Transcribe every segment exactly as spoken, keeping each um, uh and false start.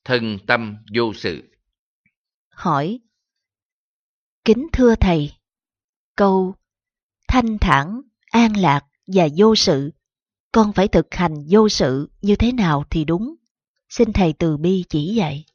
thân tâm vô sự. Hỏi: Kính thưa Thầy, câu thanh thản, an lạc và vô sự, con phải thực hành vô sự như thế nào thì đúng? Xin Thầy từ bi chỉ dạy.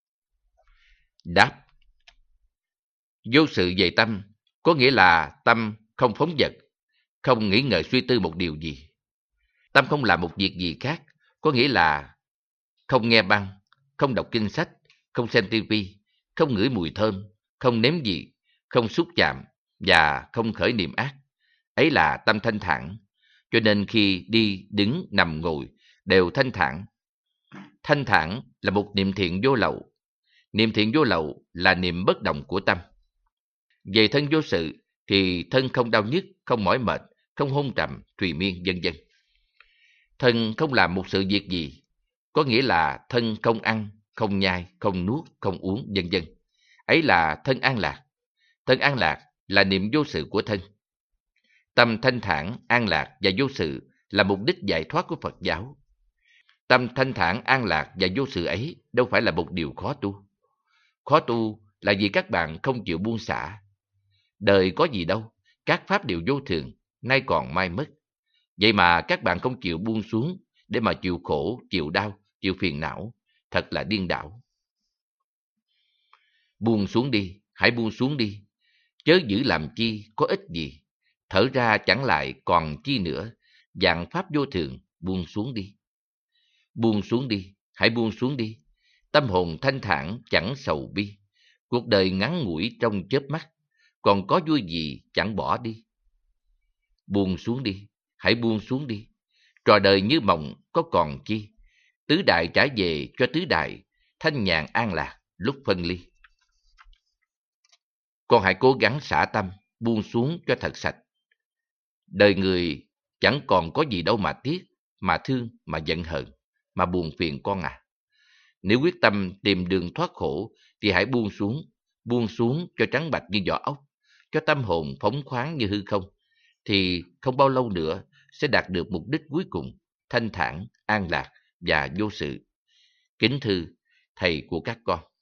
Đáp: vô sự về tâm có nghĩa là tâm không phóng dật, không nghĩ ngợi suy tư một điều gì. Tâm không làm một việc gì khác, có nghĩa là không nghe băng, không đọc kinh sách, không xem tivi, không ngửi mùi thơm, không nếm vị, không xúc chạm và không khởi niệm ác. Ấy là tâm thanh thản. Cho nên khi đi, đứng, nằm, ngồi đều thanh thản. Thanh thản là một niệm thiện vô lậu. Niệm thiện vô lậu là niệm bất động của tâm. Về thân vô sự thì thân không đau nhức, không mỏi mệt, không hôn trầm, trùy miên, vân vân. Thân không làm một sự việc gì, có nghĩa là thân không ăn, không nhai, không nuốt, không uống, vân vân. Ấy là thân an lạc. Thân an lạc là niệm vô sự của thân. Tâm thanh thản, an lạc và vô sự là mục đích giải thoát của Phật giáo. Tâm thanh thản, an lạc và vô sự ấy đâu phải là một điều khó tu. Khó tu là vì các bạn không chịu buông xả. Đời có gì đâu, các pháp đều vô thường, nay còn mai mất. Vậy mà các bạn không chịu buông xuống để mà chịu khổ, chịu đau, chịu phiền não, thật là điên đảo. Buông xuống đi, hãy buông xuống đi, chớ giữ làm chi, có ích gì. Thở ra chẳng lại còn chi nữa, dạng pháp vô thường, buông xuống đi. Buông xuống đi, hãy buông xuống đi, tâm hồn thanh thản chẳng sầu bi. Cuộc đời ngắn ngủi trong chớp mắt, còn có vui gì chẳng bỏ đi. Buông xuống đi, hãy buông xuống đi, trò đời như mộng có còn chi. Tứ đại trả về cho tứ đại, thanh nhàn an lạc lúc phân ly. Con hãy cố gắng xả tâm, buông xuống cho thật sạch. Đời người chẳng còn có gì đâu mà tiếc, mà thương, mà giận hờn, mà buồn phiền con à. Nếu quyết tâm tìm đường thoát khổ thì hãy buông xuống, buông xuống cho trắng bạch như vỏ ốc, cho tâm hồn phóng khoáng như hư không, thì không bao lâu nữa sẽ đạt được mục đích cuối cùng, thanh thản, an lạc và vô sự. Kính thưa Thầy của các con.